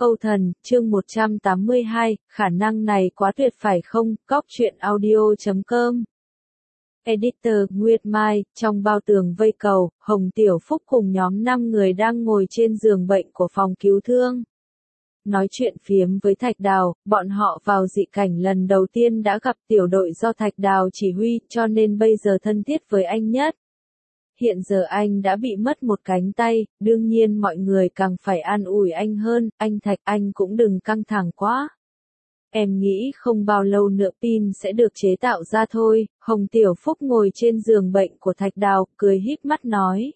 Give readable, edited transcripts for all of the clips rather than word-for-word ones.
Câu thần, chương 182, khả năng này quá tuyệt phải không? Cóc truyện audio.com. Editor, Nguyệt Mai, trong bao tường vây cầu, Hồng Tiểu Phúc cùng nhóm 5 người đang ngồi trên giường bệnh của phòng cứu thương. Nói chuyện phiếm với Thạch Đào, bọn họ vào dị cảnh lần đầu tiên đã gặp tiểu đội do Thạch Đào chỉ huy, cho nên bây giờ thân thiết với anh nhất. Hiện giờ anh đã bị mất một cánh tay, đương nhiên mọi người càng phải an ủi anh hơn, anh Thạch anh cũng đừng căng thẳng quá. Em nghĩ không bao lâu nữa pin sẽ được chế tạo ra thôi, Hồng Tiểu Phúc ngồi trên giường bệnh của Thạch Đào, cười híp mắt nói.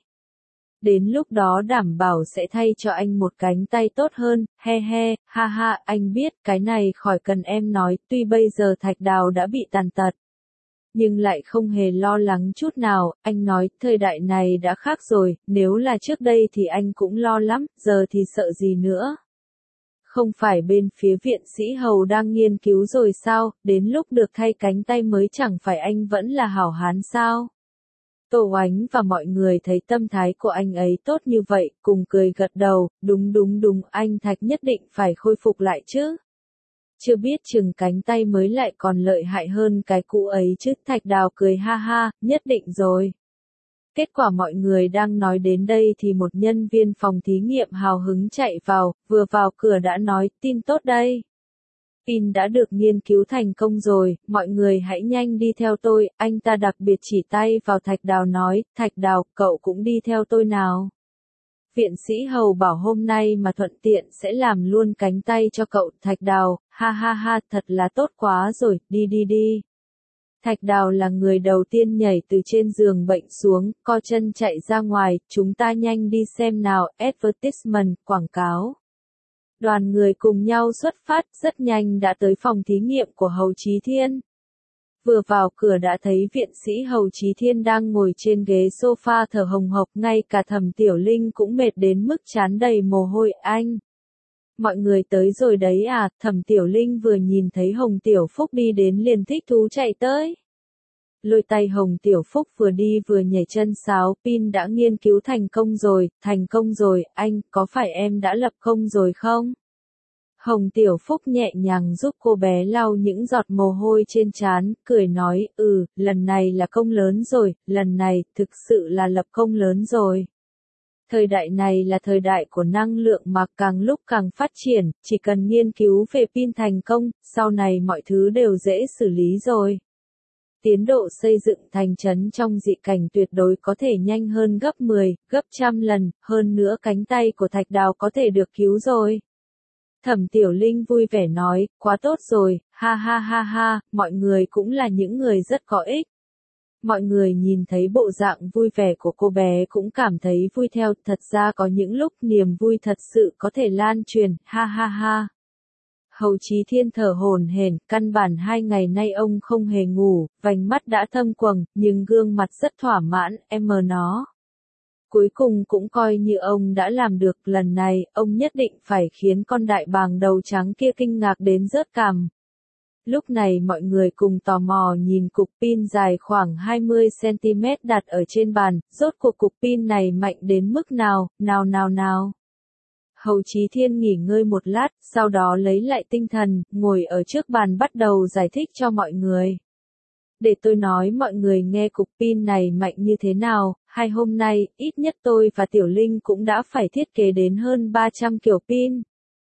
Đến lúc đó đảm bảo sẽ thay cho anh một cánh tay tốt hơn, he he, ha ha, anh biết cái này khỏi cần em nói, tuy bây giờ Thạch Đào đã bị tàn tật. Nhưng lại không hề lo lắng chút nào, anh nói, thời đại này đã khác rồi, nếu là trước đây thì anh cũng lo lắm, giờ thì sợ gì nữa. Không phải bên phía viện sĩ Hầu đang nghiên cứu rồi sao, đến lúc được thay cánh tay mới chẳng phải anh vẫn là hảo hán sao. Tô Oánh và mọi người thấy tâm thái của anh ấy tốt như vậy, cùng cười gật đầu, đúng, anh Thạch nhất định phải khôi phục lại chứ. Chưa biết chừng cánh tay mới lại còn lợi hại hơn cái cũ ấy chứ, Thạch Đào cười ha ha, nhất định rồi. Kết quả mọi người đang nói đến đây thì một nhân viên phòng thí nghiệm hào hứng chạy vào, vừa vào cửa đã nói, tin tốt đây. Pin đã được nghiên cứu thành công rồi, mọi người hãy nhanh đi theo tôi, anh ta đặc biệt chỉ tay vào Thạch Đào nói, Thạch Đào, cậu cũng đi theo tôi nào. Viện sĩ Hầu bảo hôm nay mà thuận tiện sẽ làm luôn cánh tay cho cậu, Thạch Đào, ha ha ha, thật là tốt quá rồi, đi. Thạch Đào là người đầu tiên nhảy từ trên giường bệnh xuống, co chân chạy ra ngoài, chúng ta nhanh đi xem nào, advertisement, quảng cáo. Đoàn người cùng nhau xuất phát, rất nhanh đã tới phòng thí nghiệm của Hầu Chí Thiên. Vừa vào cửa đã thấy viện sĩ Hầu Chí Thiên đang ngồi trên ghế sofa thở hồng hộc, ngay cả Thẩm Tiểu Linh cũng mệt đến mức trán đầy mồ hôi, anh. Mọi người tới rồi đấy à, Thẩm Tiểu Linh vừa nhìn thấy Hồng Tiểu Phúc đi đến liền thích thú chạy tới. Lôi tay Hồng Tiểu Phúc vừa đi vừa nhảy chân sáo, pin đã nghiên cứu thành công rồi, anh, có phải em đã lập công rồi không? Hồng Tiểu Phúc nhẹ nhàng giúp cô bé lau những giọt mồ hôi trên trán, cười nói, lần này là công lớn rồi, lần này thực sự là lập công lớn rồi. Thời đại này là thời đại của năng lượng mà càng lúc càng phát triển, chỉ cần nghiên cứu về pin thành công, sau này mọi thứ đều dễ xử lý rồi. Tiến độ xây dựng thành trấn trong dị cảnh tuyệt đối có thể nhanh hơn gấp 10, gấp trăm lần, hơn nữa cánh tay của Thạch Đào có thể được cứu rồi. Thẩm Tiểu Linh vui vẻ nói, quá tốt rồi, ha ha, mọi người cũng là những người rất có ích. Mọi người nhìn thấy bộ dạng vui vẻ của cô bé cũng cảm thấy vui theo, thật ra có những lúc niềm vui thật sự có thể lan truyền, ha ha. Hầu Chí Thiên thở hổn hển, căn bản 2 ngày nay ông không hề ngủ, vành mắt đã thâm quầng, nhưng gương mặt rất thỏa mãn, nó. Cuối cùng cũng coi như ông đã làm được, lần này, ông nhất định phải khiến con đại bàng đầu trắng kia kinh ngạc đến rớt cằm. Lúc này mọi người cùng tò mò nhìn cục pin dài khoảng 20cm đặt ở trên bàn, rốt cuộc cục pin này mạnh đến mức nào, nào. Hầu Chí Thiên nghỉ ngơi một lát, sau đó lấy lại tinh thần, ngồi ở trước bàn bắt đầu giải thích cho mọi người. Để tôi nói mọi người nghe cục pin này mạnh như thế nào, hay hôm nay, ít nhất tôi và Tiểu Linh cũng đã phải thiết kế đến hơn 300 kiểu pin.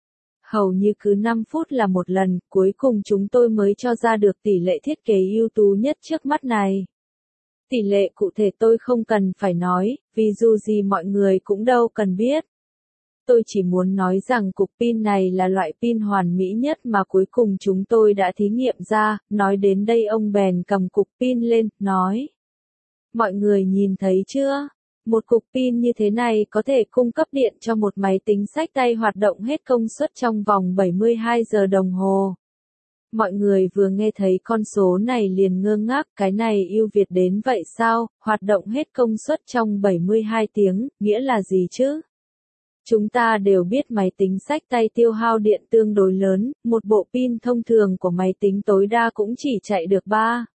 Hầu như cứ 5 phút là một lần, cuối cùng chúng tôi mới cho ra được tỷ lệ thiết kế ưu tú nhất trước mắt này. Tỷ lệ cụ thể tôi không cần phải nói, vì dù gì mọi người cũng đâu cần biết. Tôi chỉ muốn nói rằng cục pin này là loại pin hoàn mỹ nhất mà cuối cùng chúng tôi đã thí nghiệm ra, nói đến đây ông bèn cầm cục pin lên, nói. Mọi người nhìn thấy chưa? Một cục pin như thế này có thể cung cấp điện cho một máy tính xách tay hoạt động hết công suất trong vòng 72 giờ đồng hồ. Mọi người vừa nghe thấy con số này liền ngơ ngác, cái này ưu việt đến vậy sao, hoạt động hết công suất trong 72 tiếng, nghĩa là gì chứ? Chúng ta đều biết máy tính xách tay tiêu hao điện tương đối lớn, một bộ pin thông thường của máy tính tối đa cũng chỉ chạy được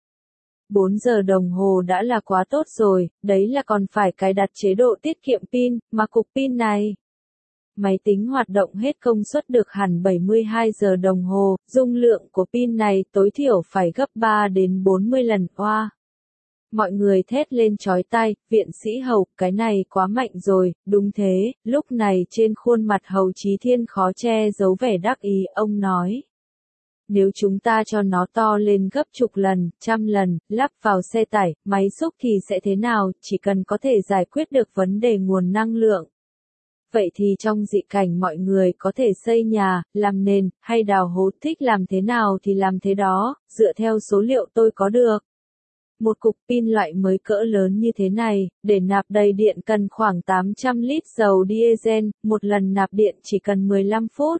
4 giờ đồng hồ đã là quá tốt rồi, đấy là còn phải cài đặt chế độ tiết kiệm pin, mà cục pin này. Máy tính hoạt động hết công suất được hẳn 72 giờ đồng hồ, dung lượng của pin này tối thiểu phải gấp 3 đến 40 lần. Oa! Mọi người thét lên chói tai, Viện Sĩ Hầu, cái này quá mạnh rồi. Đúng thế, lúc này trên khuôn mặt Hầu Chí Thiên khó che giấu vẻ đắc ý, ông nói. Nếu chúng ta cho nó to lên gấp chục lần, trăm lần, lắp vào xe tải, máy xúc thì sẽ thế nào, chỉ cần có thể giải quyết được vấn đề nguồn năng lượng. Vậy thì trong dị cảnh mọi người có thể xây nhà, làm nền, hay đào hố, thích làm thế nào thì làm thế đó, dựa theo số liệu tôi có được. Một cục pin loại mới cỡ lớn như thế này, để nạp đầy điện cần khoảng 800 lít dầu diesel, một lần nạp điện chỉ cần 15 phút.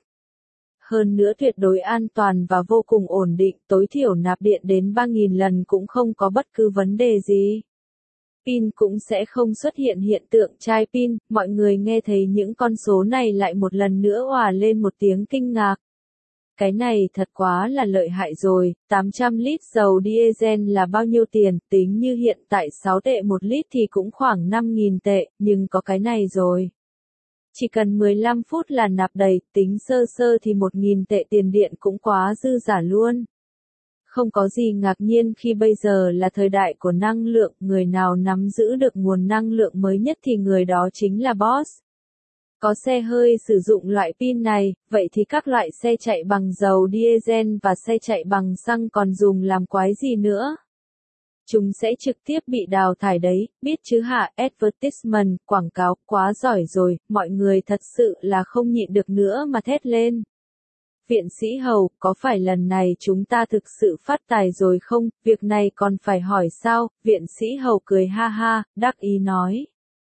Hơn nữa tuyệt đối an toàn và vô cùng ổn định, tối thiểu nạp điện đến 3.000 lần cũng không có bất cứ vấn đề gì. Pin cũng sẽ không xuất hiện hiện tượng chai pin, mọi người nghe thấy những con số này lại một lần nữa òa lên một tiếng kinh ngạc. Cái này thật quá là lợi hại rồi, 800 lít dầu diesel là bao nhiêu tiền, tính như hiện tại 6 tệ một lít thì cũng khoảng 5.000 tệ, nhưng có cái này rồi. Chỉ cần 15 phút là nạp đầy, tính sơ sơ thì 1.000 tệ tiền điện cũng quá dư giả luôn. Không có gì ngạc nhiên khi bây giờ là thời đại của năng lượng, người nào nắm giữ được nguồn năng lượng mới nhất thì người đó chính là boss. Có xe hơi sử dụng loại pin này, vậy thì các loại xe chạy bằng dầu diesel và xe chạy bằng xăng còn dùng làm quái gì nữa? Chúng sẽ trực tiếp bị đào thải đấy, biết chứ hả? Advertisement, quảng cáo, quá giỏi rồi, mọi người thật sự là không nhịn được nữa mà thét lên. Viện Sĩ Hầu, có phải lần này chúng ta thực sự phát tài rồi không? Việc này còn phải hỏi sao? Viện Sĩ Hầu cười ha ha, đắc ý nói.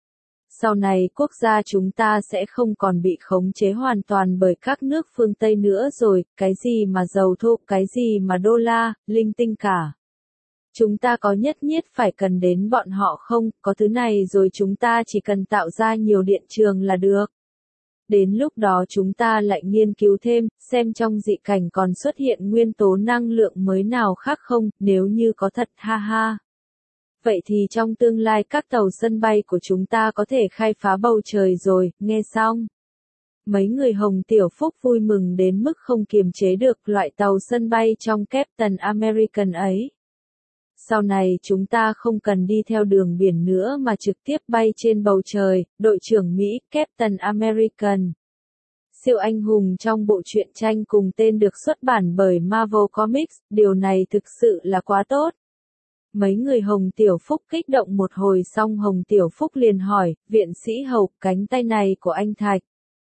Sau này quốc gia chúng ta sẽ không còn bị khống chế hoàn toàn bởi các nước phương Tây nữa rồi, cái gì mà dầu thô, cái gì mà đô la, linh tinh cả. Chúng ta có nhất thiết phải cần đến bọn họ không? Có thứ này rồi chúng ta chỉ cần tạo ra nhiều điện trường là được. Đến lúc đó chúng ta lại nghiên cứu thêm, xem trong dị cảnh còn xuất hiện nguyên tố năng lượng mới nào khác không, nếu như có thật, ha ha. Vậy thì trong tương lai các tàu sân bay của chúng ta có thể khai phá bầu trời rồi, nghe xong. Mấy người Hồng Tiểu Phúc vui mừng đến mức không kiềm chế được loại tàu sân bay trong Captain American ấy. Sau này chúng ta không cần đi theo đường biển nữa mà trực tiếp bay trên bầu trời, đội trưởng Mỹ, Captain American. Siêu anh hùng trong bộ truyện tranh cùng tên được xuất bản bởi Marvel Comics, điều này thực sự là quá tốt. Mấy người Hồng Tiểu Phúc kích động một hồi xong Hồng Tiểu Phúc liền hỏi, Viện Sĩ Hầu, cánh tay này của anh Thạch.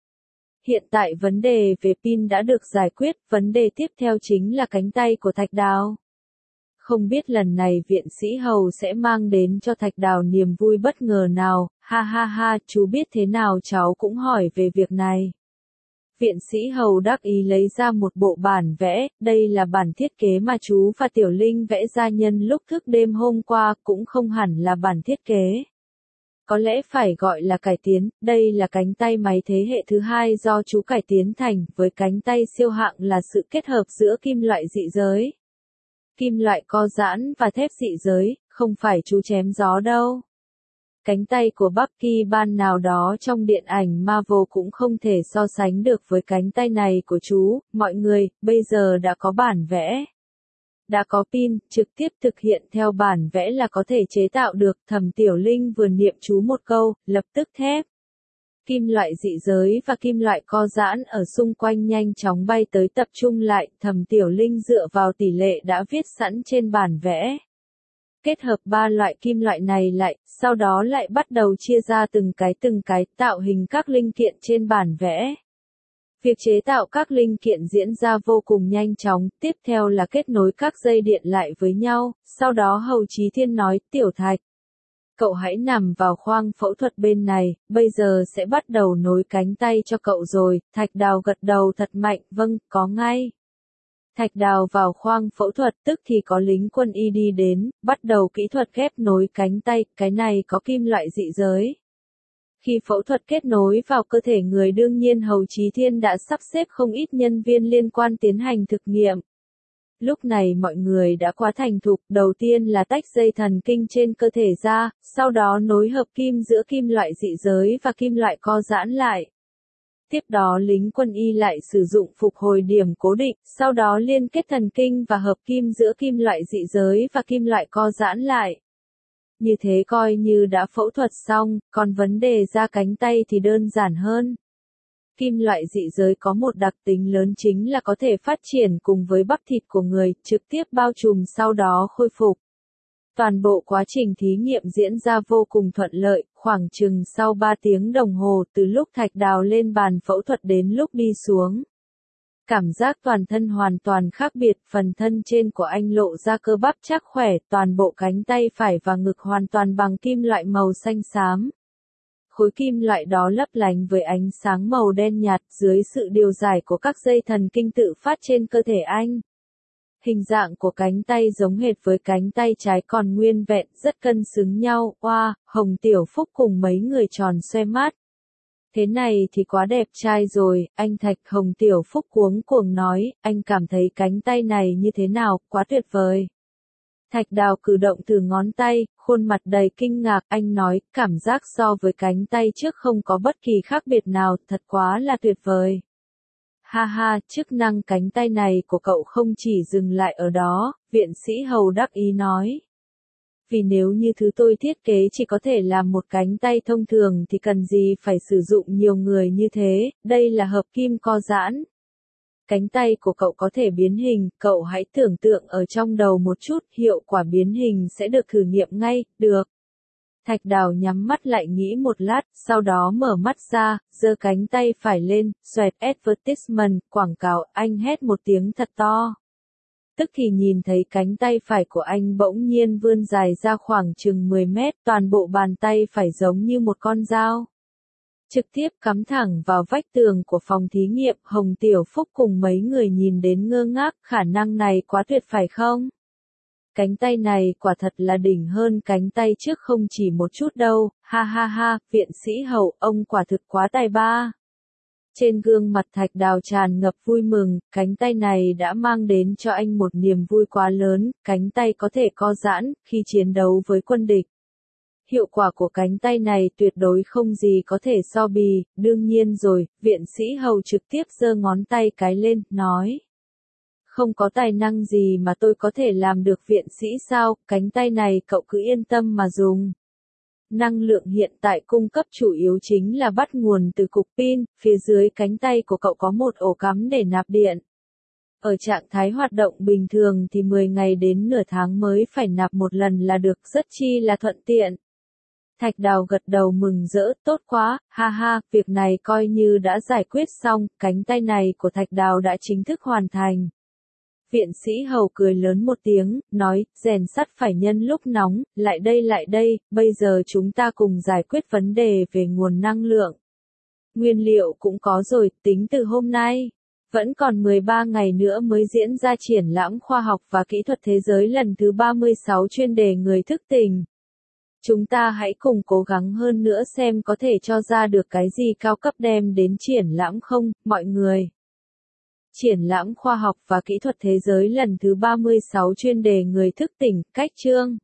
Hiện tại vấn đề về pin đã được giải quyết, vấn đề tiếp theo chính là cánh tay của Thạch Đào. Không biết lần này Viện Sĩ Hầu sẽ mang đến cho Thạch Đào niềm vui bất ngờ nào, ha ha ha, chú biết thế nào cháu cũng hỏi về việc này. Viện Sĩ Hầu đắc ý lấy ra một bộ bản vẽ, đây là bản thiết kế mà chú và Tiểu Linh vẽ ra nhân lúc thức đêm hôm qua, cũng không hẳn là bản thiết kế. Có lẽ phải gọi là cải tiến, đây là cánh tay máy thế hệ thứ hai do chú cải tiến thành, với cánh tay siêu hạng là sự kết hợp giữa kim loại dị giới. Kim loại co giãn và thép dị giới, không phải chú chém gió đâu. Cánh tay của Bucky ban nào đó trong điện ảnh Marvel cũng không thể so sánh được với cánh tay này của chú, mọi người, bây giờ đã có bản vẽ. Đã có pin, trực tiếp thực hiện theo bản vẽ là có thể chế tạo được, Thẩm Tiểu Linh vừa niệm chú một câu, lập tức thép. Kim loại dị giới và kim loại co giãn ở xung quanh nhanh chóng bay tới tập trung lại, Thẩm Tiểu Linh dựa vào tỷ lệ đã viết sẵn trên bản vẽ. Kết hợp ba loại kim loại này lại, sau đó lại bắt đầu chia ra từng cái tạo hình các linh kiện trên bản vẽ. Việc chế tạo các linh kiện diễn ra vô cùng nhanh chóng, tiếp theo là kết nối các dây điện lại với nhau, sau đó Hầu Chí Thiên nói, Tiểu Thạch. Cậu hãy nằm vào khoang phẫu thuật bên này, bây giờ sẽ bắt đầu nối cánh tay cho cậu rồi, Thạch Đào gật đầu thật mạnh, vâng, có ngay. Thạch Đào vào khoang phẫu thuật tức thì có lính quân y đi đến, bắt đầu kỹ thuật ghép nối cánh tay, cái này có kim loại dị giới. Khi phẫu thuật kết nối vào cơ thể người đương nhiên Hầu Chí Thiên đã sắp xếp không ít nhân viên liên quan tiến hành thực nghiệm. Lúc này mọi người đã quá thành thục, đầu tiên là tách dây thần kinh trên cơ thể ra, sau đó nối hợp kim giữa kim loại dị giới và kim loại co giãn lại. Tiếp đó lính quân y lại sử dụng phục hồi điểm cố định, sau đó liên kết thần kinh và hợp kim giữa kim loại dị giới và kim loại co giãn lại. Như thế coi như đã phẫu thuật xong, còn vấn đề da cánh tay thì đơn giản hơn. Kim loại dị giới có một đặc tính lớn chính là có thể phát triển cùng với bắp thịt của người, trực tiếp bao trùm sau đó khôi phục. Toàn bộ quá trình thí nghiệm diễn ra vô cùng thuận lợi, khoảng chừng sau 3 tiếng đồng hồ từ lúc Thạch Đào lên bàn phẫu thuật đến lúc đi xuống. Cảm giác toàn thân hoàn toàn khác biệt, phần thân trên của anh lộ ra cơ bắp chắc khỏe, toàn bộ cánh tay phải và ngực hoàn toàn bằng kim loại màu xanh xám. Khối kim loại đó lấp lánh với ánh sáng màu đen nhạt dưới sự điều giải của các dây thần kinh tự phát trên cơ thể anh. Hình dạng của cánh tay giống hệt với cánh tay trái còn nguyên vẹn, rất cân xứng nhau. Oa, Hồng Tiểu Phúc cùng mấy người tròn xoe mắt. Thế này thì quá đẹp trai rồi, anh Thạch. Hồng Tiểu Phúc cuống cuồng nói, anh cảm thấy cánh tay này như thế nào, quá tuyệt vời. Thạch Đào cử động từ ngón tay, khuôn mặt đầy kinh ngạc, anh nói, cảm giác so với cánh tay trước không có bất kỳ khác biệt nào, thật quá là tuyệt vời. Ha ha, chức năng cánh tay này của cậu không chỉ dừng lại ở đó, viện sĩ Hầu đắc ý nói. Vì nếu như thứ tôi thiết kế chỉ có thể làm một cánh tay thông thường thì cần gì phải sử dụng nhiều người như thế, đây là hợp kim co giãn. Cánh tay của cậu có thể biến hình, cậu hãy tưởng tượng ở trong đầu một chút, hiệu quả biến hình sẽ được thử nghiệm ngay, được. Thạch Đào nhắm mắt lại nghĩ một lát, sau đó mở mắt ra, giơ cánh tay phải lên, xoẹt advertisement, quảng cáo, anh hét một tiếng thật to. Tức thì nhìn thấy cánh tay phải của anh bỗng nhiên vươn dài ra khoảng chừng 10 mét, toàn bộ bàn tay phải giống như một con dao. Trực tiếp cắm thẳng vào vách tường của phòng thí nghiệm, Hồng Tiểu Phúc cùng mấy người nhìn đến ngơ ngác, khả năng này quá tuyệt phải không? Cánh tay này quả thật là đỉnh hơn cánh tay trước không chỉ một chút đâu, ha ha ha, viện sĩ Hầu, ông quả thực quá tài ba. Trên gương mặt Thạch Đào tràn ngập vui mừng, cánh tay này đã mang đến cho anh một niềm vui quá lớn, cánh tay có thể co giãn, khi chiến đấu với quân địch. Hiệu quả của cánh tay này tuyệt đối không gì có thể so bì, đương nhiên rồi, viện sĩ Hầu trực tiếp giơ ngón tay cái lên, nói. Không có tài năng gì mà tôi có thể làm được viện sĩ sao, cánh tay này cậu cứ yên tâm mà dùng. Năng lượng hiện tại cung cấp chủ yếu chính là bắt nguồn từ cục pin, phía dưới cánh tay của cậu có một ổ cắm để nạp điện. Ở trạng thái hoạt động bình thường thì 10 ngày đến nửa tháng mới phải nạp một lần là được, rất chi là thuận tiện. Thạch Đào gật đầu mừng rỡ, tốt quá, ha ha, việc này coi như đã giải quyết xong, cánh tay này của Thạch Đào đã chính thức hoàn thành. Viện sĩ Hầu cười lớn một tiếng, nói, rèn sắt phải nhân lúc nóng, lại đây, bây giờ chúng ta cùng giải quyết vấn đề về nguồn năng lượng. Nguyên liệu cũng có rồi, tính từ hôm nay. Vẫn còn 13 ngày nữa mới diễn ra triển lãm khoa học và kỹ thuật thế giới lần thứ 36 chuyên đề người thức tỉnh. Chúng ta hãy cùng cố gắng hơn nữa xem có thể cho ra được cái gì cao cấp đem đến triển lãm không, mọi người. Triển lãm khoa học và kỹ thuật thế giới lần thứ 36 chuyên đề người thức tỉnh, cách chương.